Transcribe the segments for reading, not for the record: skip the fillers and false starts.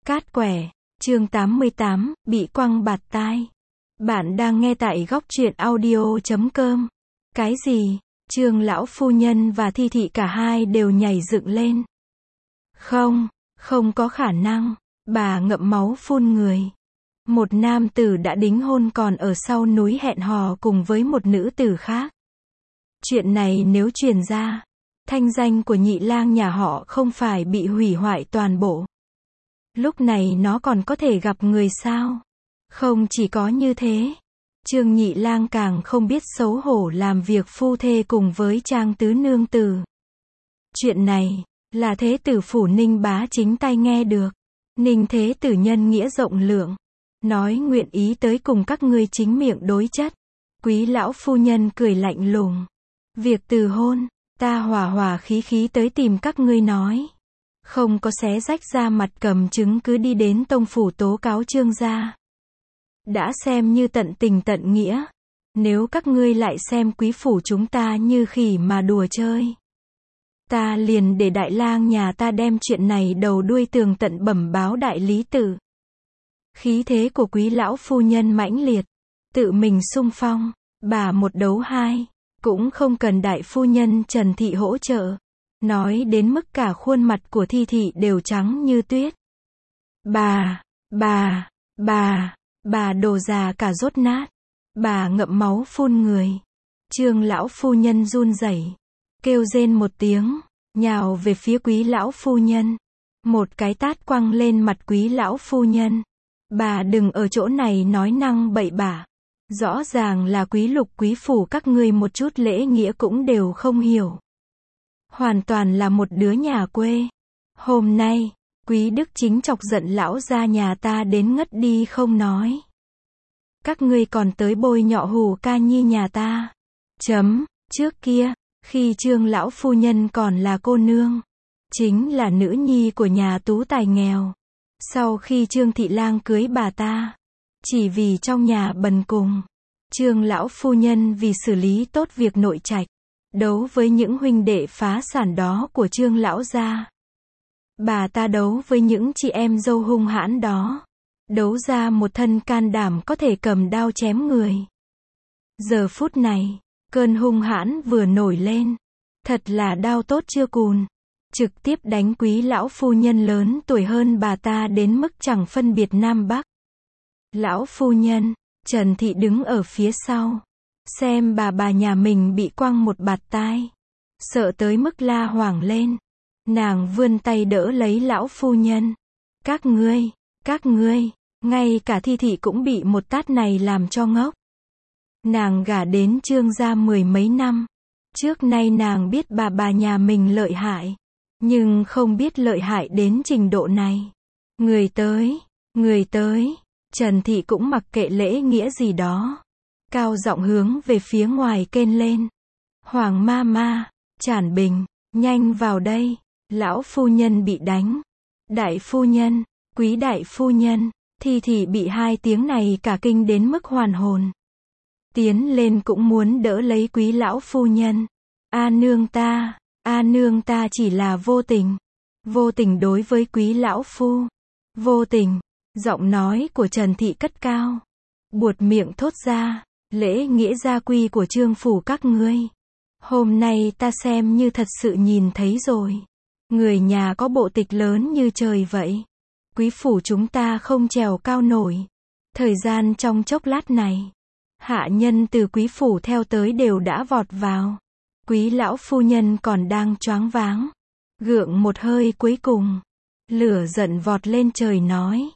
Cát quẻ, chương 88, bị quăng bạt tai. Bạn đang nghe tại góc truyện audio.com. Cái gì? Trương lão phu nhân và Thi thị cả hai đều nhảy dựng lên. Không có khả năng. Bà ngậm máu phun người. Một nam tử đã đính hôn còn ở sau núi hẹn hò cùng với một nữ tử khác. Chuyện này nếu truyền ra, thanh danh của nhị lang nhà họ không phải bị hủy hoại toàn bộ. Lúc này nó còn có thể gặp người sao? Không chỉ có như thế, Trương nhị lang càng không biết xấu hổ làm việc phu thê cùng với Trang tứ nương tử. Chuyện này, là thế tử phủ Ninh bá chính tay nghe được. Ninh thế tử nhân nghĩa rộng lượng, nói nguyện ý tới cùng các ngươi chính miệng đối chất. Quý lão phu nhân cười lạnh lùng. Việc từ hôn, ta hòa hòa khí khí tới tìm các ngươi nói. Không có xé rách ra mặt cầm chứng cứ đi đến tông phủ tố cáo Trương gia. Đã xem như tận tình tận nghĩa. Nếu các ngươi lại xem quý phủ chúng ta như khỉ mà đùa chơi, ta liền để đại lang nhà ta đem chuyện này đầu đuôi tường tận bẩm báo đại lý tự. Khí thế của quý lão phu nhân mãnh liệt, tự mình xung phong, bà một đấu hai, cũng không cần đại phu nhân Trần thị hỗ trợ. Nói đến mức cả khuôn mặt của Thi thị đều trắng như tuyết. Bà đồ già cả rốt nát. Bà ngậm máu phun người. Trương lão phu nhân run rẩy, kêu rên một tiếng, nhào về phía quý lão phu nhân. Một cái tát quăng lên mặt quý lão phu nhân. Bà đừng ở chỗ này nói năng bậy bạ. Rõ ràng là quý lục quý phủ các ngươi một chút lễ nghĩa cũng đều không hiểu. Hoàn toàn là một đứa nhà quê. Hôm nay, quý đức chính chọc giận lão gia nhà ta đến ngất đi không nói. Các ngươi còn tới bôi nhọ Hù ca nhi nhà ta. Trước kia, khi Trương lão phu nhân còn là cô nương, chính là nữ nhi của nhà tú tài nghèo. Sau khi Trương thị lang cưới bà ta, chỉ vì trong nhà bần cùng, Trương lão phu nhân vì xử lý tốt việc nội trạch, đấu với những huynh đệ phá sản đó của Trương lão gia. Bà ta đấu với những chị em dâu hung hãn đó, đấu ra một thân can đảm có thể cầm đao chém người. Giờ phút này, cơn hung hãn vừa nổi lên, thật là đao tốt chưa cùn, trực tiếp đánh quý lão phu nhân lớn tuổi hơn bà ta đến mức chẳng phân biệt nam bắc. Lão phu nhân, Trần thị đứng ở phía sau, xem bà nhà mình bị quăng một bạt tai, sợ tới mức la hoảng lên. Nàng vươn tay đỡ lấy lão phu nhân. Các ngươi, ngay cả Thi thị cũng bị một tát này làm cho ngốc. Nàng gả đến Trương gia mười mấy năm, trước nay nàng biết bà nhà mình lợi hại, nhưng không biết lợi hại đến trình độ này. Người tới, Trần thị cũng mặc kệ lễ nghĩa gì đó, cao giọng hướng về phía ngoài kêu lên. Hoàng ma, Trản Bình, nhanh vào đây, lão phu nhân bị đánh. Đại phu nhân, quý đại phu nhân, Thi thị bị hai tiếng này cả kinh đến mức hoàn hồn. Tiến lên cũng muốn đỡ lấy quý lão phu nhân. A nương ta chỉ là vô tình đối với quý lão phu. Vô tình. Giọng nói của Trần thị cất cao, buột miệng thốt ra, lễ nghĩa gia quy của Trương phủ các ngươi, hôm nay ta xem như thật sự nhìn thấy rồi. Người nhà có bộ tịch lớn như trời vậy, quý phủ chúng ta không trèo cao nổi. Thời gian trong chốc lát này, hạ nhân từ quý phủ theo tới đều đã vọt vào. Quý lão phu nhân còn đang choáng váng, gượng một hơi cuối cùng, lửa giận vọt lên trời nói.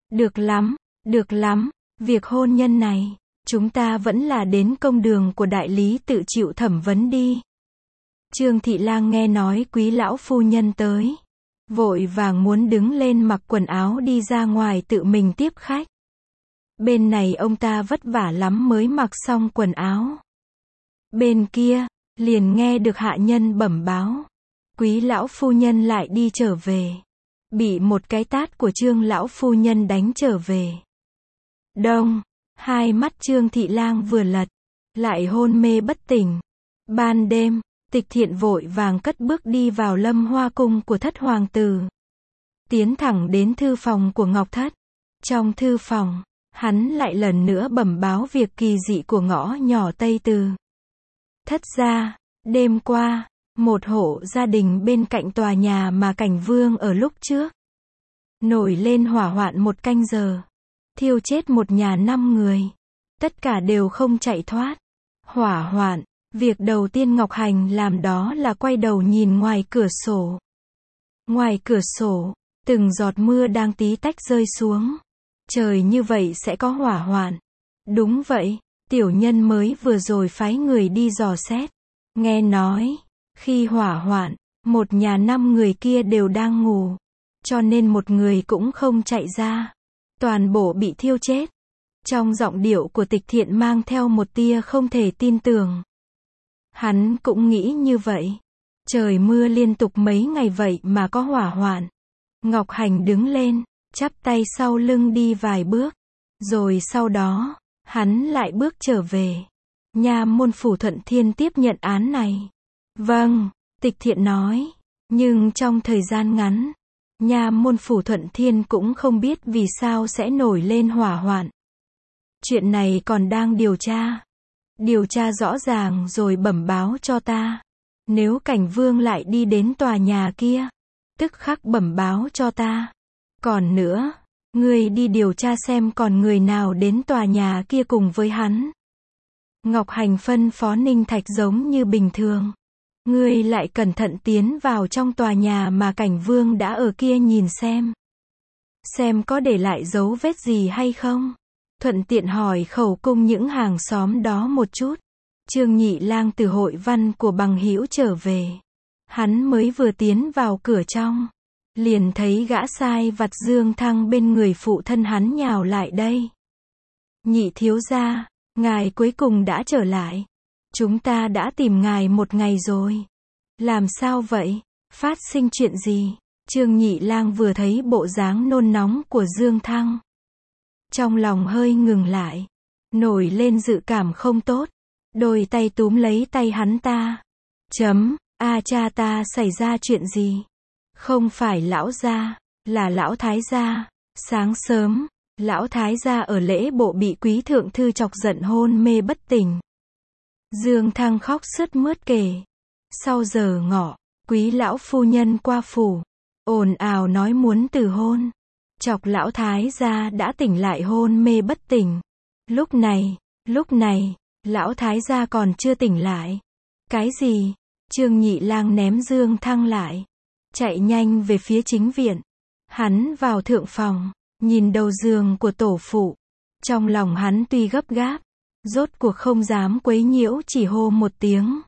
Được lắm, việc hôn nhân này, chúng ta vẫn là đến công đường của đại lý tự chịu thẩm vấn đi. Trương thị lang nghe nói quý lão phu nhân tới, vội vàng muốn đứng lên mặc quần áo đi ra ngoài tự mình tiếp khách. Bên này ông ta vất vả lắm mới mặc xong quần áo. Bên kia, liền nghe được hạ nhân bẩm báo, quý lão phu nhân lại đi trở về. Bị một cái tát của Trương lão phu nhân đánh trở về. Đông, hai mắt Trương thị lang vừa lật, lại hôn mê bất tỉnh. Ban đêm, Tịch Thiện vội vàng cất bước đi vào Lâm Hoa cung của thất hoàng tử. tiến thẳng đến thư phòng của Ngọc Thất. Trong thư phòng, hắn lại lần nữa bẩm báo việc kỳ dị của ngõ nhỏ Tây Từ. Thất gia, đêm qua, một hộ gia đình bên cạnh tòa nhà mà Cảnh Vương ở lúc trước nổi lên hỏa hoạn 1 canh giờ, thiêu chết một nhà 5 người. Tất cả đều không chạy thoát. Hỏa hoạn, việc đầu tiên Ngọc Hành làm đó là quay đầu nhìn ngoài cửa sổ. Ngoài cửa sổ, từng giọt mưa đang tí tách rơi xuống. Trời như vậy sẽ có hỏa hoạn. Đúng vậy, tiểu nhân mới vừa rồi phái người đi dò xét. Nghe nói, khi hỏa hoạn, một nhà 5 người kia đều đang ngủ. Cho nên một người cũng không chạy ra. Toàn bộ bị thiêu chết. Trong giọng điệu của Tịch Thiện mang theo một tia không thể tin tưởng. Hắn cũng nghĩ như vậy. Trời mưa liên tục mấy ngày vậy mà có hỏa hoạn. Ngọc Hành đứng lên, chắp tay sau lưng đi vài bước. Rồi sau đó, hắn lại bước trở về. Nha môn phủ Thuận Thiên tiếp nhận án này. Vâng, Tịch Thiện nói. Nhưng trong thời gian ngắn, nha môn phủ Thuận Thiên cũng không biết vì sao sẽ nổi lên hỏa hoạn. Chuyện này còn đang điều tra. Điều tra rõ ràng rồi bẩm báo cho ta. Nếu Cảnh Vương lại đi đến tòa nhà kia, tức khắc bẩm báo cho ta. Còn nữa, ngươi đi điều tra xem còn người nào đến tòa nhà kia cùng với hắn. Ngọc Hành phân phó Ninh Thạch giống như bình thường. Ngươi lại cẩn thận tiến vào trong tòa nhà mà Cảnh Vương đã ở kia nhìn xem. Xem có để lại dấu vết gì hay không. Thuận tiện hỏi khẩu cung những hàng xóm đó một chút. Trương Nhị Lang từ hội văn của Bằng Hữu trở về. Hắn mới vừa tiến vào cửa trong, liền thấy gã sai vặt Dương Thăng bên người phụ thân hắn nhào lại đây. Nhị thiếu gia, ngài cuối cùng đã trở lại. Chúng ta đã tìm ngài 1 ngày rồi. Làm sao vậy? Phát sinh chuyện gì? Trương Nhị Lang vừa thấy bộ dáng nôn nóng của Dương Thăng, trong lòng hơi ngừng lại, nổi lên dự cảm không tốt. Đôi tay túm lấy tay hắn ta. Cha ta xảy ra chuyện gì? Không phải lão gia, là lão thái gia. Sáng sớm, lão thái gia ở lễ bộ bị quý thượng thư chọc giận hôn mê bất tỉnh. Dương Thăng khóc sướt mướt kể. Sau giờ ngọ, quý lão phu nhân qua phủ, ồn ào nói muốn từ hôn. Chọc lão thái gia đã tỉnh lại hôn mê bất tỉnh. Lúc này, lão thái gia còn chưa tỉnh lại. Cái gì? Trương Nhị Lang ném Dương Thăng lại, chạy nhanh về phía chính viện. Hắn vào thượng phòng, nhìn đầu giường của tổ phụ. Trong lòng hắn tuy gấp gáp, rốt cuộc không dám quấy nhiễu, chỉ hô một tiếng.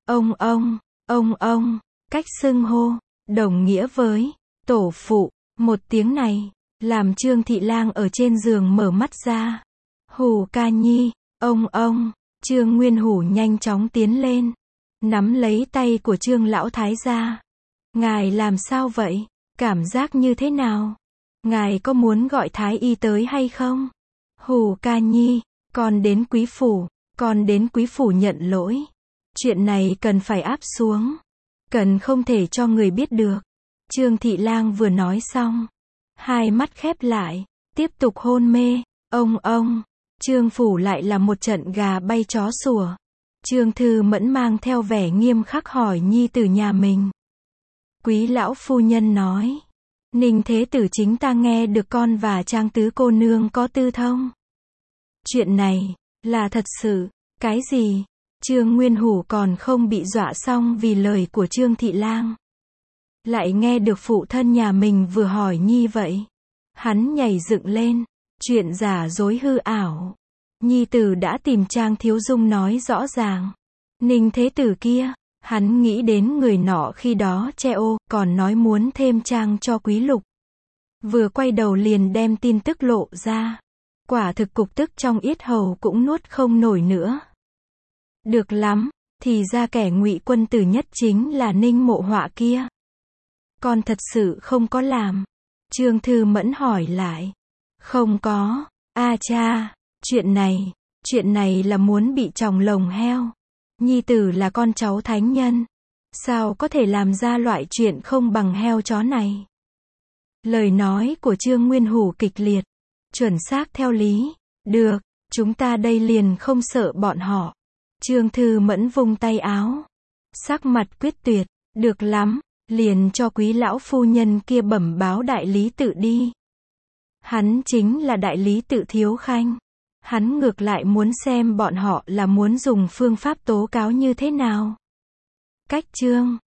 Ông, cách xưng hô, đồng nghĩa với tổ phụ. Một tiếng này, làm Trương Thị Lang ở trên giường mở mắt ra. Hù ca nhi, ông. Trương Nguyên Hủ nhanh chóng tiến lên, nắm lấy tay của Trương lão thái gia. Ngài làm sao vậy? Cảm giác như thế nào? Ngài có muốn gọi thái y tới hay không? Hù ca nhi, con đến quý phủ nhận lỗi. Chuyện này cần phải áp xuống, cần không thể cho người biết được. Trương Thị Lang vừa nói xong, hai mắt khép lại, tiếp tục hôn mê. Ông. Trương phủ lại là một trận gà bay chó sủa. Trương Thư Mẫn mang theo vẻ nghiêm khắc hỏi nhi tử nhà mình. Quý lão phu nhân nói, Ninh thế tử chính ta nghe được con và Trang tứ cô nương có tư thông. Chuyện này, là thật sự. Cái gì? Trương Nguyên Hủ còn không bị dọa xong vì lời của Trương Thị Lang. Lại nghe được phụ thân nhà mình vừa hỏi nhi vậy. Hắn nhảy dựng lên. Chuyện giả dối hư ảo. Nhi tử đã tìm Trang Thiếu Dung nói rõ ràng. Ninh thế tử kia, hắn nghĩ đến người nọ khi đó che ô, còn nói muốn thêm trang cho Quý Lục. Vừa quay đầu liền đem tin tức lộ ra. Quả thực cục tức trong yết hầu cũng nuốt không nổi nữa. Được lắm, thì ra kẻ ngụy quân tử nhất chính là Ninh Mộ Họa kia. Con thật sự không có làm. Trương Thư Mẫn hỏi lại. Không có. Cha, chuyện này là muốn bị chòng lồng heo. Nhi tử là con cháu thánh nhân, sao có thể làm ra loại chuyện không bằng heo chó này. Lời nói của Trương Nguyên Hủ kịch liệt. Chuẩn xác theo lý. Được, chúng ta đây liền không sợ bọn họ. Trương Thư Mẫn vung tay áo. Sắc mặt quyết tuyệt. Được lắm, liền cho quý lão phu nhân kia bẩm báo đại lý tự đi. Hắn chính là đại lý tự Thiếu Khanh. Hắn ngược lại muốn xem bọn họ là muốn dùng phương pháp tố cáo như thế nào. Cách chương